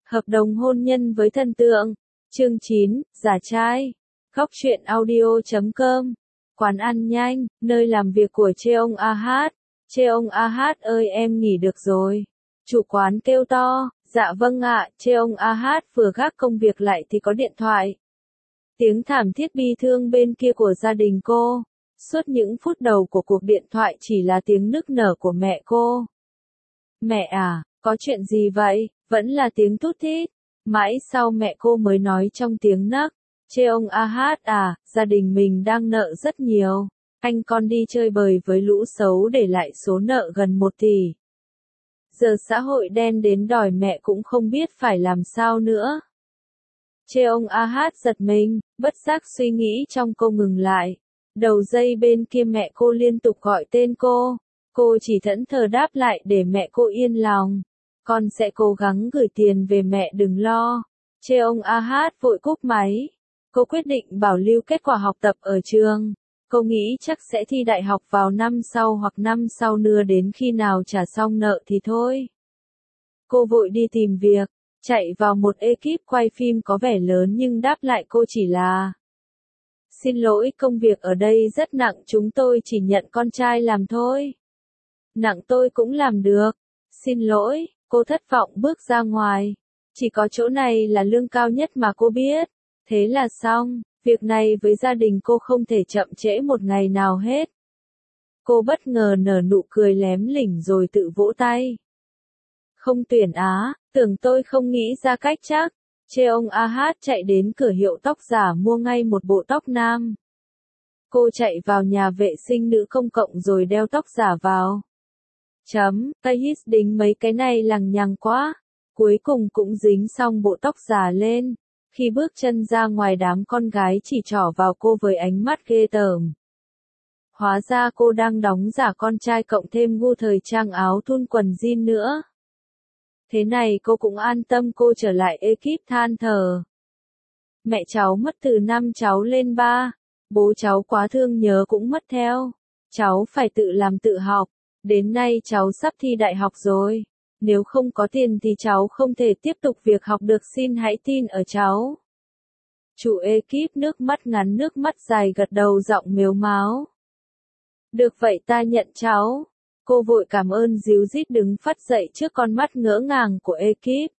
Hợp đồng hôn nhân với thần tượng. Chương 9, giả trai. Góc truyện audio.com. Quán ăn nhanh, nơi làm việc của Cheong Ahad. Cheong Ahad ơi em nghỉ được rồi. Chủ quán kêu to, dạ vâng ạ, Cheong Ahad vừa gác công việc lại thì có điện thoại. Tiếng thảm thiết bi thương bên kia của gia đình cô. Suốt những phút đầu của cuộc điện thoại chỉ là tiếng nức nở của mẹ cô. Mẹ à, có chuyện gì vậy? Vẫn là tiếng thút thít. Mãi sau mẹ cô mới nói trong tiếng nấc. Cheong Ahad à, gia đình mình đang nợ rất nhiều. Anh con đi chơi bời với lũ xấu để lại số nợ gần 1 tỷ. Giờ xã hội đen đến đòi mẹ cũng không biết phải làm sao nữa. Cheong Ahad giật mình, bất giác suy nghĩ trong cô ngừng lại. Đầu dây bên kia mẹ cô liên tục gọi tên cô. Cô chỉ thẫn thờ đáp lại để mẹ cô yên lòng. Con sẽ cố gắng gửi tiền về mẹ đừng lo. Cheong Ahad vội cúp máy. Cô quyết định bảo lưu kết quả học tập ở trường. Cô nghĩ chắc sẽ thi đại học vào năm sau hoặc năm sau nữa đến khi nào trả xong nợ thì thôi. Cô vội đi tìm việc, chạy vào một ekip quay phim có vẻ lớn nhưng đáp lại cô chỉ là: xin lỗi, công việc ở đây rất nặng, chúng tôi chỉ nhận con trai làm thôi. Nặng tôi cũng làm được. Xin lỗi, cô thất vọng bước ra ngoài. Chỉ có chỗ này là lương cao nhất mà cô biết. Thế là xong, việc này với gia đình cô không thể chậm trễ một ngày nào hết. Cô bất ngờ nở nụ cười lém lỉnh rồi tự vỗ tay. Không tuyển á, tưởng tôi không nghĩ ra cách chắc. Cheong Ahad chạy đến cửa hiệu tóc giả mua ngay một bộ tóc nam. Cô chạy vào nhà vệ sinh nữ công cộng rồi đeo tóc giả vào. Hít đính mấy cái này lằng nhằng quá. Cuối cùng cũng dính xong bộ tóc giả lên. Khi bước chân ra ngoài đám con gái chỉ trỏ vào cô với ánh mắt ghê tởm. Hóa ra cô đang đóng giả con trai cộng thêm gu thời trang áo thun quần jean nữa. Thế này cô cũng an tâm, cô trở lại ekip than thở. Mẹ cháu mất từ năm cháu lên 3. Bố cháu quá thương nhớ cũng mất theo. Cháu phải tự làm tự học. Đến nay cháu sắp thi đại học rồi. Nếu không có tiền thì cháu không thể tiếp tục việc học được, xin hãy tin ở cháu. Chủ ekip nước mắt ngắn nước mắt dài gật đầu giọng mếu máo. Được vậy ta nhận cháu. Cô vội cảm ơn díu dít đứng phắt dậy trước con mắt ngỡ ngàng của ekip.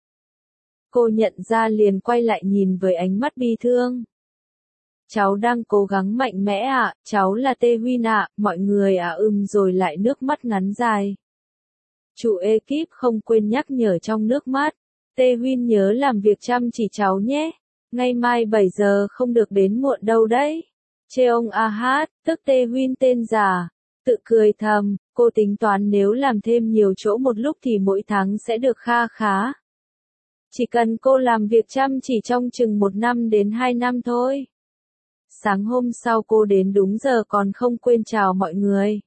Cô nhận ra liền quay lại nhìn với ánh mắt bi thương. Cháu đang cố gắng mạnh mẽ ạ, cháu là Tê Huyên ạ, mọi người rồi lại nước mắt ngắn dài. Chủ ekip không quên nhắc nhở trong nước mắt. Tê Huyên nhớ làm việc chăm chỉ cháu nhé. Ngày mai 7 giờ không được đến muộn đâu đấy. Cheong Ahad, tức Tê Huyên tên giả, tự cười thầm, cô tính toán nếu làm thêm nhiều chỗ một lúc thì mỗi tháng sẽ được kha khá. Chỉ cần cô làm việc chăm chỉ trong chừng 1 năm đến 2 năm thôi. Sáng hôm sau cô đến đúng giờ còn không quên chào mọi người.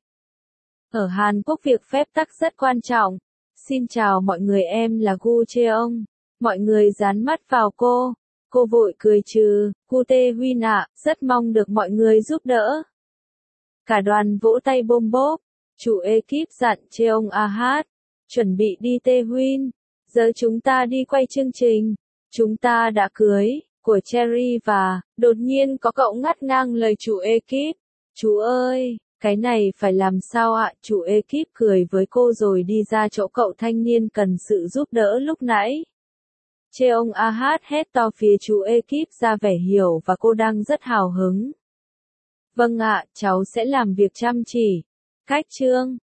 Ở Hàn Quốc việc phép tắc rất quan trọng. Xin chào mọi người, em là Gu Cheong. Mọi người dán mắt vào cô. Cô vội cười trừ, Gu Tê Huyên ạ, rất mong được mọi người giúp đỡ. Cả đoàn vỗ tay bôm bốp. Chủ ekip dặn Cheong Ahad, chuẩn bị đi Tê Huyên. Giờ chúng ta đi quay chương trình. Chúng ta đã cưới, của Cherry và, đột nhiên có cậu ngắt ngang lời chủ ekip. Chú ơi, cái này phải làm sao ạ? Chủ ekip cười với cô rồi đi ra chỗ cậu thanh niên cần sự giúp đỡ lúc nãy. Cheong Ahad hét to phía chủ ekip ra vẻ hiểu và cô đang rất hào hứng. Vâng ạ, cháu sẽ làm việc chăm chỉ. Cách chương